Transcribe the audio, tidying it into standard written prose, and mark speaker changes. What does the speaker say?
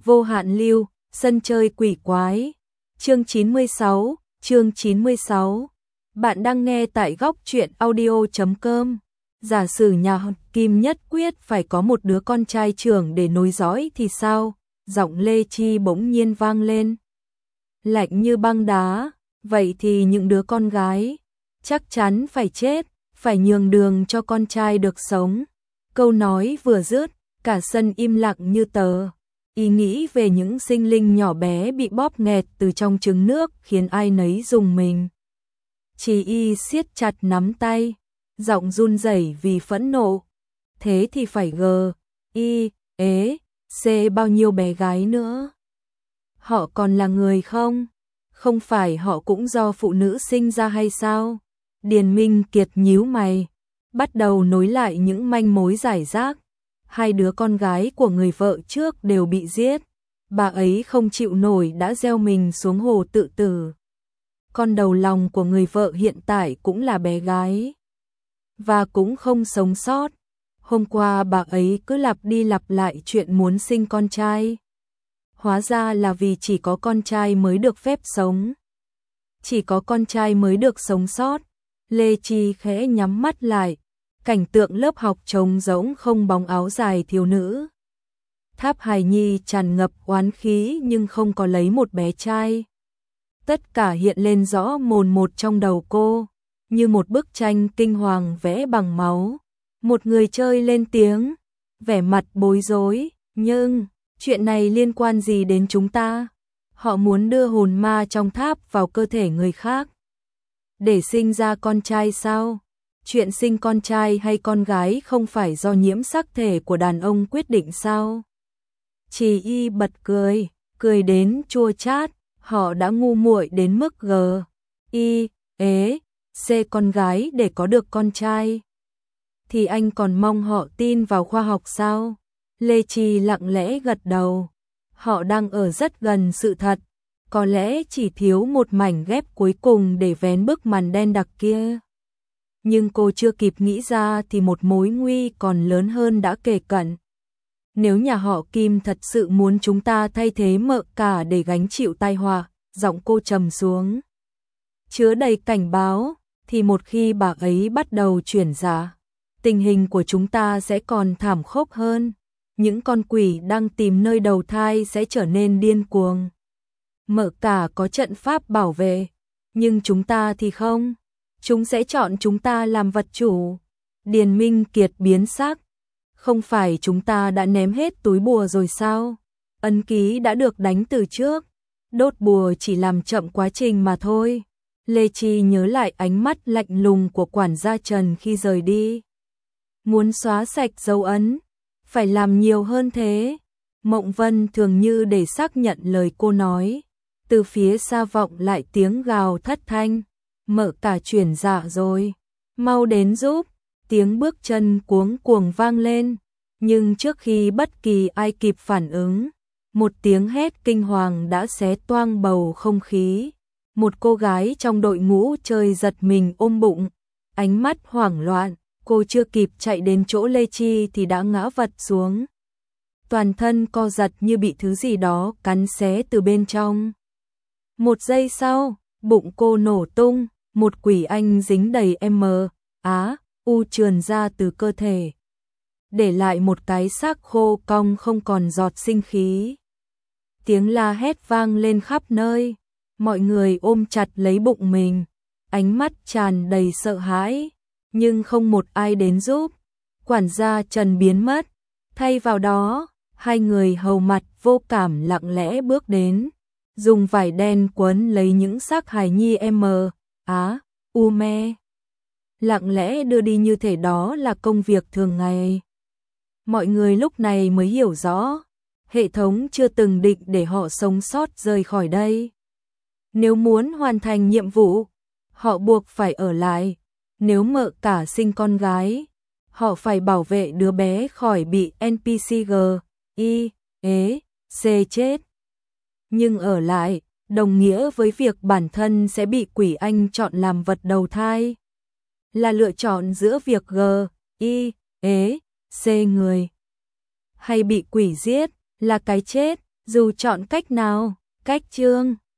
Speaker 1: Vô hạn lưu, sân chơi quỷ quái. Chương 96. Bạn đang nghe tại góc truyện audio.com. Giả sử nhà Kim nhất quyết phải có một đứa con trai trưởng để nối dõi thì sao? Giọng Lê Chi bỗng nhiên vang lên. Lạnh như băng đá, vậy thì những đứa con gái chắc chắn phải chết, phải nhường đường cho con trai được sống. Câu nói vừa dứt, cả sân im lặng như tờ. Ý nghĩ về những sinh linh nhỏ bé bị bóp nghẹt từ trong trứng nước khiến ai nấy rùng mình. Chỉ y siết chặt nắm tay, giọng run rẩy vì phẫn nộ. Thế thì phải C bao nhiêu bé gái nữa? Họ còn là người không? Không phải họ cũng do phụ nữ sinh ra hay sao? Điền Minh Kiệt nhíu mày, bắt đầu nối lại những manh mối rải rác. Hai đứa con gái của người vợ trước đều bị giết. Bà ấy không chịu nổi đã gieo mình xuống hồ tự tử. Con đầu lòng của người vợ hiện tại cũng là bé gái. Và cũng không sống sót. Hôm qua bà ấy cứ lặp đi lặp lại chuyện muốn sinh con trai. Hóa ra là vì chỉ có con trai mới được phép sống. Chỉ có con trai mới được sống sót. Lê Chi khẽ nhắm mắt lại. Cảnh tượng lớp học trống rỗng không bóng áo dài thiếu nữ. Tháp hài nhi tràn ngập oán khí nhưng không có lấy một bé trai. Tất cả hiện lên rõ mồn một trong đầu cô, như một bức tranh kinh hoàng vẽ bằng máu. Một người chơi lên tiếng, vẻ mặt bối rối, nhưng chuyện này liên quan gì đến chúng ta? Họ muốn đưa hồn ma trong tháp vào cơ thể người khác. Để sinh ra con trai sao? Chuyện sinh con trai hay con gái không phải do nhiễm sắc thể của đàn ông quyết định sao? Chỉ y bật cười đến chua chát, họ đã ngu muội đến mức C con gái để có được con trai. Thì anh còn mong họ tin vào khoa học sao? Lê Chi lặng lẽ gật đầu. Họ đang ở rất gần sự thật, có lẽ chỉ thiếu một mảnh ghép cuối cùng để vén bức màn đen đặc kia. Nhưng cô chưa kịp nghĩ ra thì một mối nguy còn lớn hơn đã kề cận. Nếu nhà họ Kim thật sự muốn chúng ta thay thế Mợ Cả để gánh chịu tai họa, giọng cô trầm xuống, chứa đầy cảnh báo, thì một khi bà ấy bắt đầu chuyển dạ, tình hình của chúng ta sẽ còn thảm khốc hơn. Những con quỷ đang tìm nơi đầu thai sẽ trở nên điên cuồng. Mợ Cả có trận pháp bảo vệ, nhưng chúng ta thì không. Chúng sẽ chọn chúng ta làm vật chủ. Điền Minh Kiệt biến sắc. Không phải chúng ta đã ném hết túi bùa rồi sao? Ấn ký đã được đánh từ trước. Đốt bùa chỉ làm chậm quá trình mà thôi. Lê Chi nhớ lại ánh mắt lạnh lùng của quản gia Trần khi rời đi. Muốn xóa sạch dấu ấn, phải làm nhiều hơn thế. Mộng Vân thường như để xác nhận lời cô nói. Từ phía xa vọng lại tiếng gào thất thanh. Mợ Cả chuyển dạ rồi, mau đến giúp. Tiếng bước chân cuống cuồng vang lên, nhưng trước khi bất kỳ ai kịp phản ứng, một tiếng hét kinh hoàng đã xé toang bầu không khí. Một cô gái trong đội ngũ chơi giật mình ôm bụng, ánh mắt hoảng loạn, cô chưa kịp chạy đến chỗ Lê Chi thì đã ngã vật xuống. Toàn thân co giật như bị thứ gì đó cắn xé từ bên trong. Một giây sau, bụng cô nổ tung. Một quỷ anh dính đầy u trườn ra từ cơ thể, để lại một cái xác khô cong không còn giọt sinh khí. Tiếng la hét vang lên khắp nơi, mọi người ôm chặt lấy bụng mình, ánh mắt tràn đầy sợ hãi, nhưng không một ai đến giúp. Quản gia Trần biến mất, thay vào đó, hai người hầu mặt vô cảm lặng lẽ bước đến, dùng vải đen quấn lấy những xác hài nhi lặng lẽ đưa đi như thể đó là công việc thường ngày. Mọi người lúc này mới hiểu rõ, hệ thống chưa từng định để họ sống sót rời khỏi đây. Nếu muốn hoàn thành nhiệm vụ, họ buộc phải ở lại. Nếu Mợ Cả sinh con gái, họ phải bảo vệ đứa bé khỏi bị NPC chết. Nhưng ở lại đồng nghĩa với việc bản thân sẽ bị quỷ anh chọn làm vật đầu thai. Là lựa chọn giữa việc người hay bị quỷ giết, là cái chết. Dù chọn cách nào, cách Trương